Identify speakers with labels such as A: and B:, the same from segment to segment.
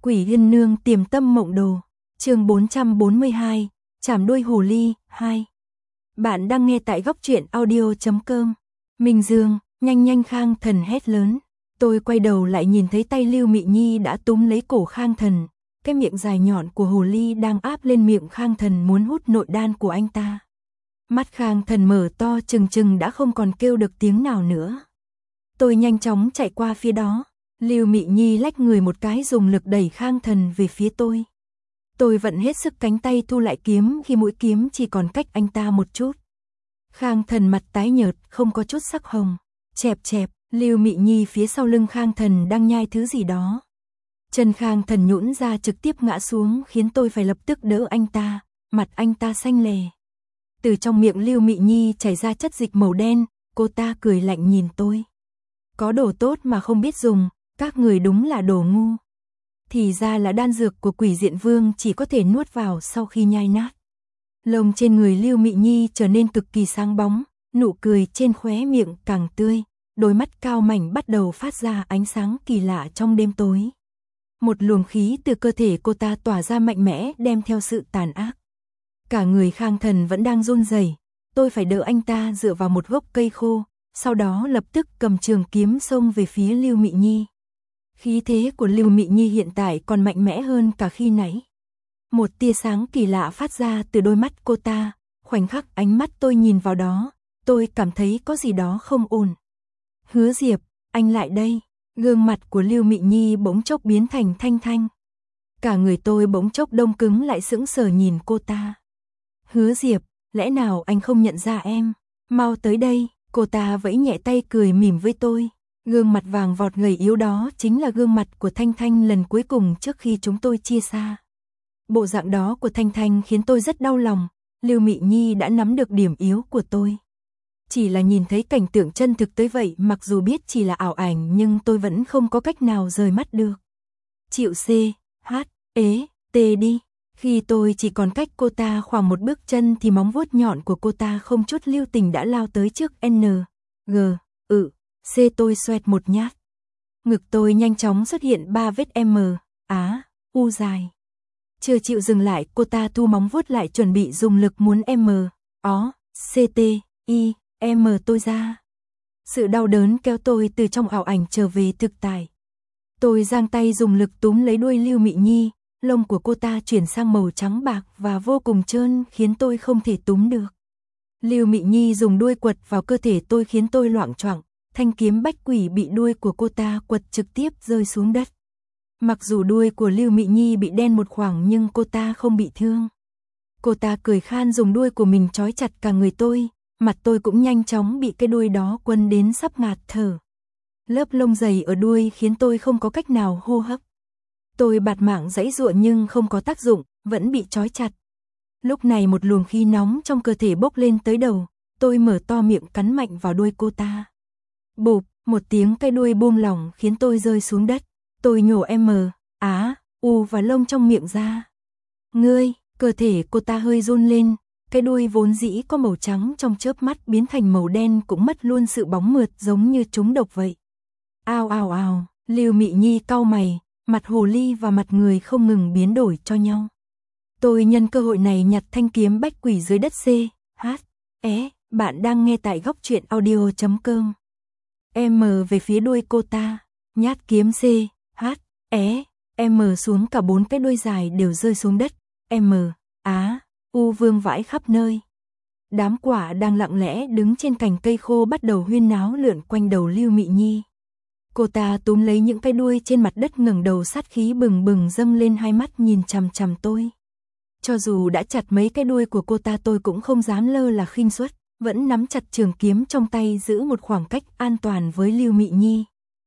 A: Quỷ Yên Nương Tiềm Tâm Mộng Đồ, chương 442, Chảm đuôi hồ ly 2. Bạn đang nghe tại góc truyện audio.com. Minh Dương, nhanh Khang Thần hét lớn. Tôi quay đầu lại nhìn thấy tay Lưu Mị Nhi đã túm lấy cổ Khang Thần, cái miệng dài nhọn của hồ ly đang áp lên miệng Khang Thần muốn hút nội đan của anh ta. Mắt Khang Thần mở to trừng đã không còn kêu được tiếng nào nữa. Tôi nhanh chóng chạy qua phía đó. Lưu Mị Nhi lách người một cái dùng lực đẩy Khang Thần về phía tôi. Tôi vận hết sức cánh tay thu lại kiếm khi mũi kiếm chỉ còn cách anh ta một chút. Khang Thần mặt tái nhợt, không có chút sắc hồng. Chẹp, Lưu Mị Nhi phía sau lưng Khang Thần đang nhai thứ gì đó. Chân Khang Thần nhũn ra trực tiếp ngã xuống khiến tôi phải lập tức đỡ anh ta, mặt anh ta xanh lè. Từ trong miệng Lưu Mị Nhi chảy ra chất dịch màu đen, cô ta cười lạnh nhìn tôi. Có đồ tốt mà không biết dùng, các người đúng là đồ ngu. Thì ra là đan dược của Quỷ Diện Vương chỉ có thể nuốt vào sau khi nhai nát. Lông trên người Lưu Mị Nhi trở nên cực kỳ sáng bóng, nụ cười trên khóe miệng càng tươi, đôi mắt cao mảnh bắt đầu phát ra ánh sáng kỳ lạ trong đêm tối. Một luồng khí từ cơ thể cô ta tỏa ra mạnh mẽ đem theo sự tàn ác. Cả người Khang Thần vẫn đang run rẩy, tôi phải đỡ anh ta dựa vào một gốc cây khô, sau đó lập tức cầm trường kiếm xông về phía Lưu Mị Nhi. Khí thế của Lưu Mị Nhi hiện tại còn mạnh mẽ hơn cả khi nãy. Một tia sáng kỳ lạ phát ra từ đôi mắt cô ta, khoảnh khắc ánh mắt tôi nhìn vào đó, tôi cảm thấy có gì đó không ổn. Hứa Diệp, anh lại đây. Gương mặt của Lưu Mị Nhi bỗng chốc biến thành thanh. Cả người tôi bỗng chốc đông cứng lại sững sờ nhìn cô ta. Hứa Diệp, lẽ nào anh không nhận ra em? Mau tới đây, cô ta vẫy nhẹ tay cười mỉm với tôi. Gương mặt vàng vọt gầy yếu đó chính là gương mặt của Thanh lần cuối cùng trước khi chúng tôi chia xa. Bộ dạng đó của Thanh khiến tôi rất đau lòng, Lưu Mị Nhi đã nắm được điểm yếu của tôi. Chỉ là nhìn thấy cảnh tượng chân thực tới vậy, mặc dù biết chỉ là ảo ảnh nhưng tôi vẫn không có cách nào rời mắt được. Chịu C, H, ế, T đi. Khi tôi chỉ còn cách cô ta khoảng một bước chân thì móng vuốt nhọn của cô ta không chút lưu tình đã lao tới trước N, G, C tôi xoẹt một nhát. Ngực tôi nhanh chóng xuất hiện 3 vết M, Á, U dài. Chưa chịu dừng lại, cô ta thu móng vuốt lại chuẩn bị dùng lực muốn M, Ó, C, T, I, M tôi ra. Sự đau đớn kéo tôi từ trong ảo ảnh trở về thực tại. Tôi giang tay dùng lực túm lấy đuôi Lưu Mị Nhi, lông của cô ta chuyển sang màu trắng bạc và vô cùng trơn khiến tôi không thể túm được. Lưu Mị Nhi dùng đuôi quật vào cơ thể tôi khiến tôi loạng choạng. Thanh kiếm bách quỷ bị đuôi của cô ta quật trực tiếp rơi xuống đất. Mặc dù đuôi của Lưu Mị Nhi bị đen một khoảng nhưng cô ta không bị thương. Cô ta cười khan dùng đuôi của mình trói chặt cả người tôi, mặt tôi cũng nhanh chóng bị cái đuôi đó quấn đến sắp ngạt thở. Lớp lông dày ở đuôi khiến tôi không có cách nào hô hấp. Tôi bạt mạng giãy giụa nhưng không có tác dụng, vẫn bị trói chặt. Lúc này một luồng khí nóng trong cơ thể bốc lên tới đầu, tôi mở to miệng cắn mạnh vào đuôi cô ta. Bụp, một tiếng cái đuôi buông lỏng khiến tôi rơi xuống đất. Tôi nhổ M, Á, U và lông trong miệng ra. Ngươi, cơ thể cô ta hơi run lên, cái đuôi vốn dĩ có màu trắng trong chớp mắt biến thành màu đen cũng mất luôn sự bóng mượt giống như trúng độc vậy. Ào, Lưu Mị Nhi cau mày, mặt hồ ly và mặt người không ngừng biến đổi cho nhau. Tôi nhân cơ hội này nhặt thanh kiếm bách quỷ dưới đất C, H, E, bạn đang nghe tại góc truyện audio.com. M về phía đuôi cô ta, nhát kiếm C, H, E, M xuống cả 4 cái đuôi dài đều rơi xuống đất, M, Á, U vương vãi khắp nơi. Đám quả đang lặng lẽ đứng trên cành cây khô bắt đầu huyên náo lượn quanh đầu Lưu Mị Nhi. Cô ta túm lấy những cái đuôi trên mặt đất ngẩng đầu sát khí bừng dâng lên, hai mắt nhìn chằm tôi. Cho dù đã chặt mấy cái đuôi của cô ta tôi cũng không dám lơ là khinh suất, vẫn nắm chặt trường kiếm trong tay giữ một khoảng cách an toàn với Lưu Mị Nhi.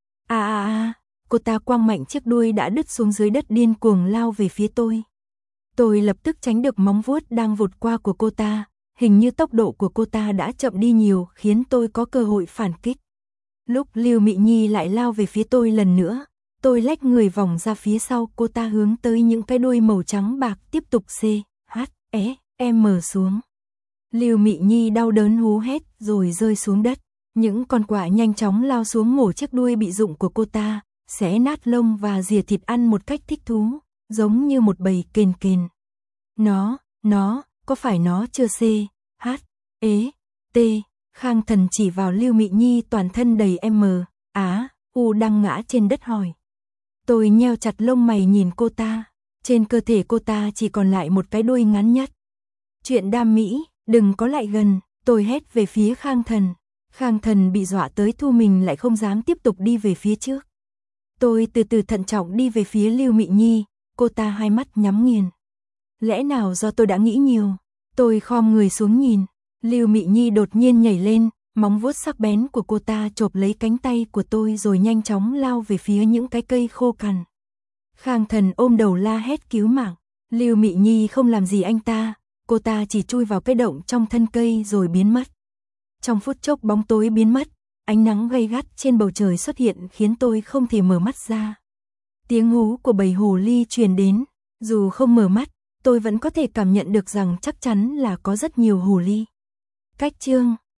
A: Cô ta quăng mạnh chiếc đuôi đã đứt xuống dưới đất điên cuồng lao về phía tôi. Tôi lập tức tránh được móng vuốt đang vụt qua của cô ta, hình như tốc độ của cô ta đã chậm đi nhiều khiến tôi có cơ hội phản kích. Lúc Lưu Mị Nhi lại lao về phía tôi lần nữa, tôi lách người vòng ra phía sau cô ta hướng tới những cái đuôi màu trắng bạc tiếp tục C, H, E, M xuống. Lưu Mị Nhi đau đớn hú hét rồi rơi xuống đất. Những con quạ nhanh chóng lao xuống mổ chiếc đuôi bị rụng của cô ta, xé nát lông và rỉa thịt ăn một cách thích thú, giống như một bầy kền kền. Nó, có phải nó chưa h, ế, t, Khang Thần chỉ vào Lưu Mị Nhi toàn thân đầy u đang ngã trên đất hỏi. Tôi nheo chặt lông mày nhìn cô ta, trên cơ thể cô ta chỉ còn lại một cái đuôi ngắn nhất. Chuyện đam mỹ, đừng có lại gần, tôi hét về phía Khang Thần. Khang Thần bị dọa tới thu mình lại không dám tiếp tục đi về phía trước. Tôi từ từ thận trọng đi về phía Lưu Mị Nhi, cô ta hai mắt nhắm nghiền. Lẽ nào do tôi đã nghĩ nhiều? Tôi khom người xuống nhìn, Lưu Mị Nhi đột nhiên nhảy lên, móng vuốt sắc bén của cô ta chộp lấy cánh tay của tôi rồi nhanh chóng lao về phía những cái cây khô cằn. Khang Thần ôm đầu la hét cứu mạng, Lưu Mị Nhi không làm gì anh ta, cô ta chỉ chui vào cái động trong thân cây rồi biến mất. Trong phút chốc bóng tối biến mất, ánh nắng gay gắt trên bầu trời xuất hiện khiến tôi không thể mở mắt ra. Tiếng hú của bầy hồ ly truyền đến, dù không mở mắt, tôi vẫn có thể cảm nhận được rằng chắc chắn là có rất nhiều hồ ly. Cách chương